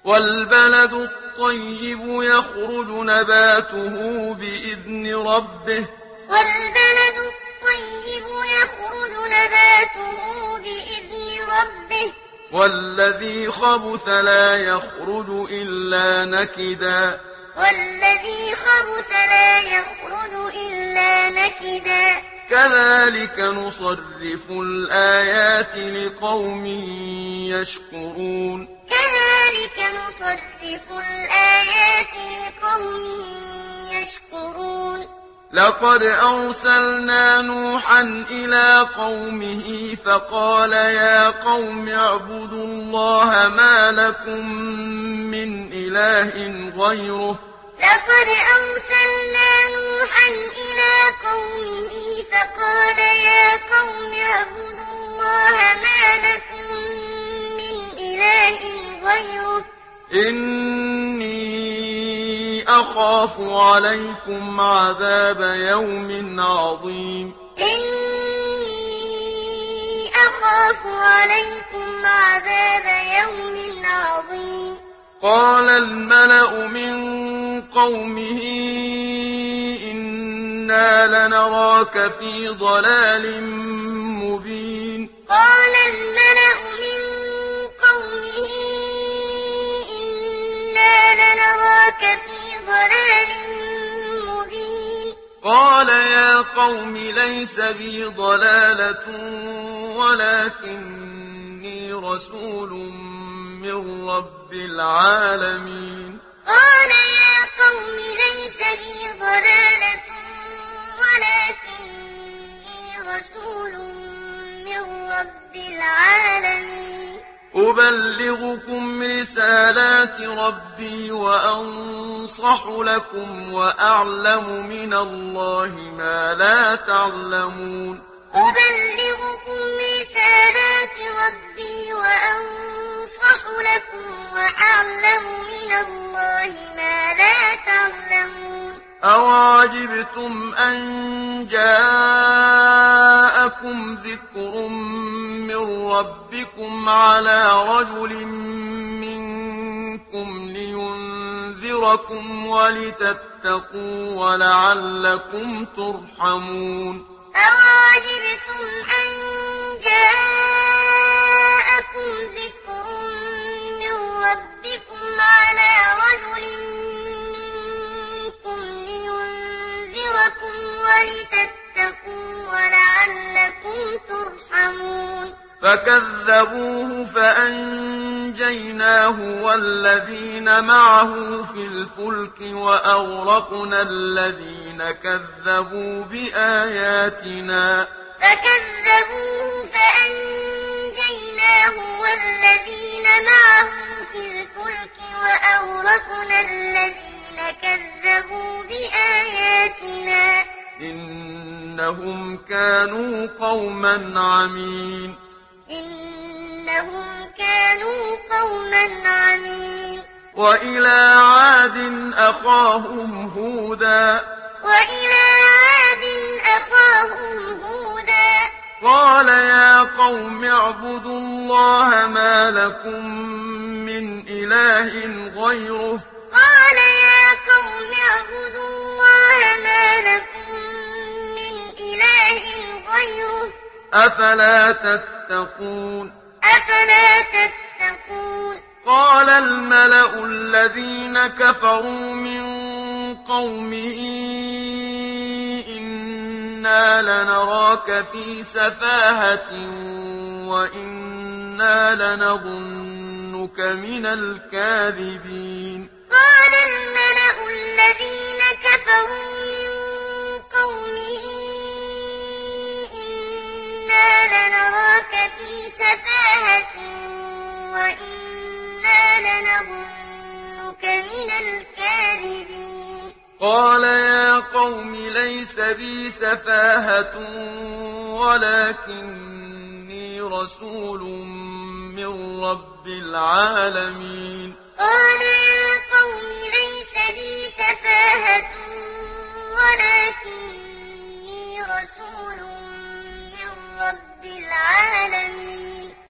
والبلد الطيب يخرج نباته بإذن ربه والذي خبث لا يخرج إلا نكدا كذلك نصرف الآيات لقوم يشكرون لقد أرسلنا نوحا إلى قومه فقال يا قوم اعبدوا الله ما لكم من إله غيره إني أخاف عليكم عذاب يوم عظيم قال الملأ من قومه إنا لنراك في ضلال مبين قال يا قوم ليس بي ضلالة ولكني رسول من رب العالمين أبلغكم رسالات ربي وأنصح لكم وأعلم من الله ما لا تعلمون أَوَعَجِبْتُمْ أَن جَاءَكُمْ ذِكْرٌ مِّن رَّبِّكُمْ عَلَىٰ رَجُلٍ مِّنكُمْ لِيُنذِرَكُمْ وَلِتَتَّقُوا وَلَعَلَّكُمْ تُرْحَمُونَ أَوَعَجِبْتُمْ أَن جَاءَكُمْ ذِكْرٌ مِّن رَّبِّكُمْ عَلَىٰ رَجُلٍ مِّنكُمْ لِيُنذِرَكُمْ وَلِتَتَّقُوا وَلَعَلَّكُمْ تُرْحَمُونَ فكذبوه فأنجيناه والذين معه في الفلك وأغرقنا الذين كذبوا بآياتنا فكذبوه فأنجيناه والذين معه في الفلك وأغرقنا الذين كذبوا بآياتنا إنهم كانوا قوما عمين وإلى عاد أخاهم هودا قال يا قوم اعبدوا الله ما لكم من إله غيره أفلا تتقون قال الملأ الذين كفروا من قومه إنا لنراك في سفاهة وإنا لنظنك من الكاذبين قال الملأ الذين كفروا من قومه إنا لنراك في سفاهة وإنا لنظنك من الكاذبين قال يا قوم ليس بي سفاهة ولكني رسول من رب العالمين قال يا قوم ليس بي سفاهة ولكني